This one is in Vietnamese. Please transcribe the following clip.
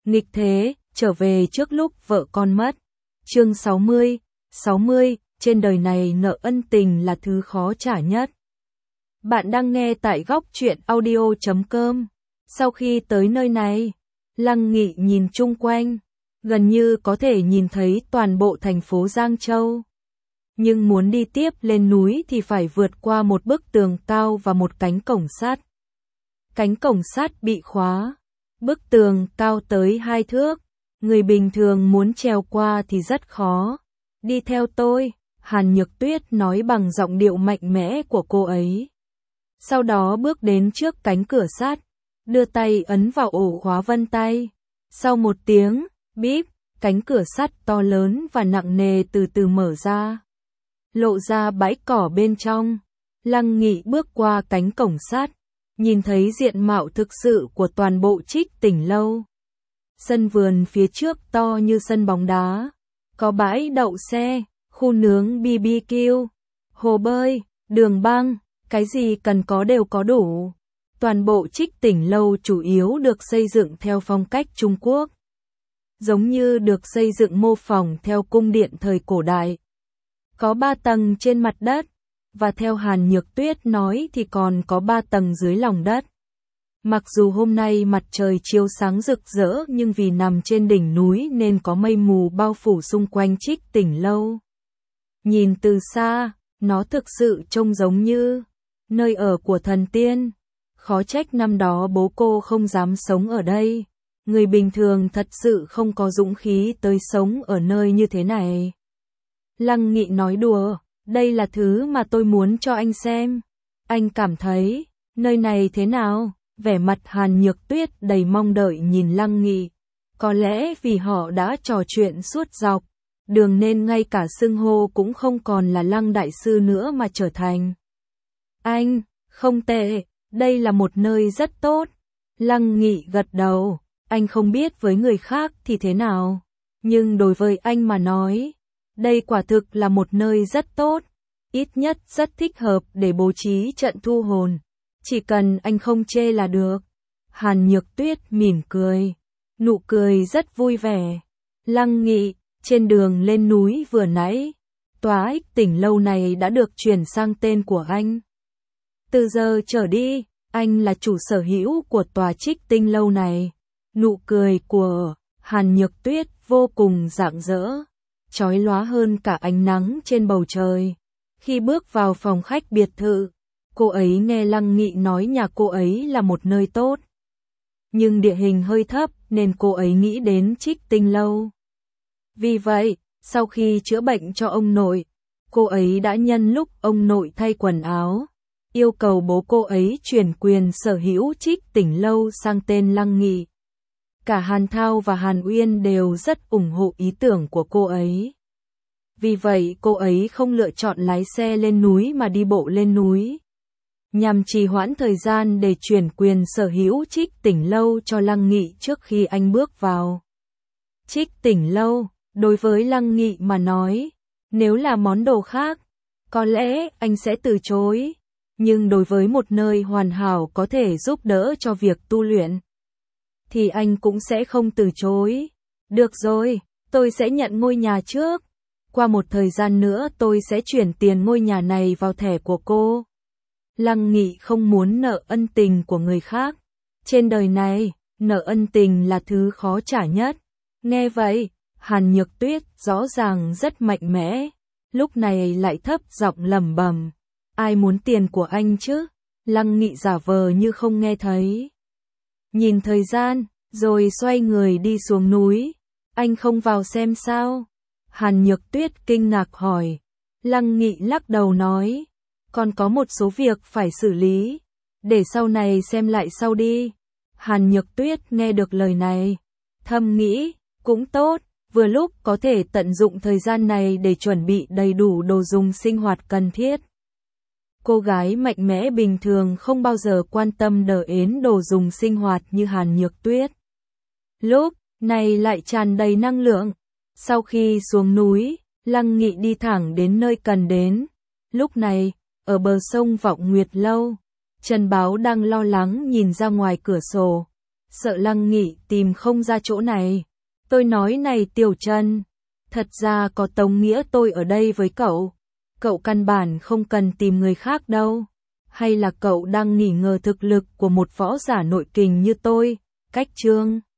Nghịch thế, trở về trước lúc vợ con mất. Chương 60, trên đời này nợ ân tình là thứ khó trả nhất. Bạn đang nghe tại góc truyện audio.com. Sau khi tới nơi này, Lăng Nghị nhìn chung quanh, gần như có thể nhìn thấy toàn bộ thành phố Giang Châu. Nhưng muốn đi tiếp lên núi thì phải vượt qua một bức tường cao và một cánh cổng sắt. Cánh cổng sắt bị khóa, bức tường cao tới 2 thước, người bình thường muốn trèo qua thì rất khó. Đi theo tôi, Hàn Nhược Tuyết nói bằng giọng điệu mạnh mẽ của cô ấy. Sau đó bước đến trước cánh cửa sắt, đưa tay ấn vào ổ khóa vân tay. Sau một tiếng, bíp, cánh cửa sắt to lớn và nặng nề từ từ mở ra. Lộ ra bãi cỏ bên trong. Lăng Nghị bước qua cánh cổng sắt, nhìn thấy diện mạo thực sự của toàn bộ Trích Tỉnh Lâu. Sân vườn phía trước to như sân bóng đá, có bãi đậu xe, khu nướng BBQ, hồ bơi, đường băng, cái gì cần có đều có đủ. Toàn bộ Trích Tỉnh Lâu chủ yếu được xây dựng theo phong cách Trung Quốc, giống như được xây dựng mô phỏng theo cung điện thời cổ đại. Có 3 tầng trên mặt đất, và theo Hàn Nhược Tuyết nói thì còn có 3 tầng dưới lòng đất. Mặc dù hôm nay mặt trời chiếu sáng rực rỡ nhưng vì nằm trên đỉnh núi nên có mây mù bao phủ xung quanh Trích Tỉnh Lâu. Nhìn từ xa, nó thực sự trông giống như nơi ở của thần tiên. Khó trách năm đó bố cô không dám sống ở đây. Người bình thường thật sự không có dũng khí tới sống ở nơi như thế này. Lăng Nghị nói đùa, đây là thứ mà tôi muốn cho anh xem. Anh cảm thấy, nơi này thế nào? Vẻ mặt Hàn Nhược Tuyết đầy mong đợi nhìn Lăng Nghị. Có lẽ vì họ đã trò chuyện suốt dọc đường nên ngay cả xưng hô cũng không còn là Lăng Đại Sư nữa mà trở thành anh, không tệ, đây là một nơi rất tốt. Lăng Nghị gật đầu, anh không biết với người khác thì thế nào, nhưng đối với anh mà nói, đây quả thực là một nơi rất tốt, ít nhất rất thích hợp để bố trí trận thu hồn. Chỉ cần anh không chê là được. Hàn Nhược Tuyết mỉm cười, nụ cười rất vui vẻ. Lăng Nghị, trên đường lên núi vừa nãy, tòa Trích Tỉnh Lâu này đã được chuyển sang tên của anh. Từ giờ trở đi, anh là chủ sở hữu của tòa Trích Tinh Lâu này. Nụ cười của Hàn Nhược Tuyết vô cùng rạng rỡ, chói lóa hơn cả ánh nắng trên bầu trời. Khi bước vào phòng khách biệt thự, cô ấy nghe Lăng Nghị nói nhà cô ấy là một nơi tốt. Nhưng địa hình hơi thấp nên cô ấy nghĩ đến Trích Tinh Lâu. Vì vậy, sau khi chữa bệnh cho ông nội, cô ấy đã nhân lúc ông nội thay quần áo, yêu cầu bố cô ấy chuyển quyền sở hữu Trích Tỉnh Lâu sang tên Lăng Nghị. Cả Hàn Thao và Hàn Uyên đều rất ủng hộ ý tưởng của cô ấy. Vì vậy cô ấy không lựa chọn lái xe lên núi mà đi bộ lên núi, nhằm trì hoãn thời gian để chuyển quyền sở hữu Trích Tỉnh Lâu cho Lăng Nghị trước khi anh bước vào. Trích Tỉnh Lâu, đối với Lăng Nghị mà nói, nếu là món đồ khác, có lẽ anh sẽ từ chối. Nhưng đối với một nơi hoàn hảo có thể giúp đỡ cho việc tu luyện, thì anh cũng sẽ không từ chối. Được rồi, tôi sẽ nhận ngôi nhà trước. Qua một thời gian nữa tôi sẽ chuyển tiền ngôi nhà này vào thẻ của cô. Lăng Nghị không muốn nợ ân tình của người khác. Trên đời này, nợ ân tình là thứ khó trả nhất. Nghe vậy, Hàn Nhược Tuyết rõ ràng rất mạnh mẽ, lúc này lại thấp giọng lẩm bẩm. Ai muốn tiền của anh chứ? Lăng Nghị giả vờ như không nghe thấy. Nhìn thời gian, rồi xoay người đi xuống núi. Anh không vào xem sao? Hàn Nhược Tuyết kinh ngạc hỏi. Lăng Nghị lắc đầu nói. Còn có một số việc phải xử lý. Để sau này xem lại sau đi. Hàn Nhược Tuyết nghe được lời này, thầm nghĩ, cũng tốt, vừa lúc có thể tận dụng thời gian này để chuẩn bị đầy đủ đồ dùng sinh hoạt cần thiết. Cô gái mạnh mẽ bình thường không bao giờ quan tâm đến đồ dùng sinh hoạt như Hàn Nhược Tuyết. Lúc này lại tràn đầy năng lượng. Sau khi xuống núi, Lăng Nghị đi thẳng đến nơi cần đến. Lúc này, ở bờ sông Vọng Nguyệt Lâu, Trần Báo đang lo lắng nhìn ra ngoài cửa sổ. sợ Lăng Nghị tìm không ra chỗ này. Tôi nói này Tiểu Trần, thật ra có Tống Nghĩa tôi ở đây với cậu. Cậu căn bản không cần tìm người khác đâu. Hay là cậu đang nghi ngờ thực lực của một võ giả nội kình như tôi, Cách Trương?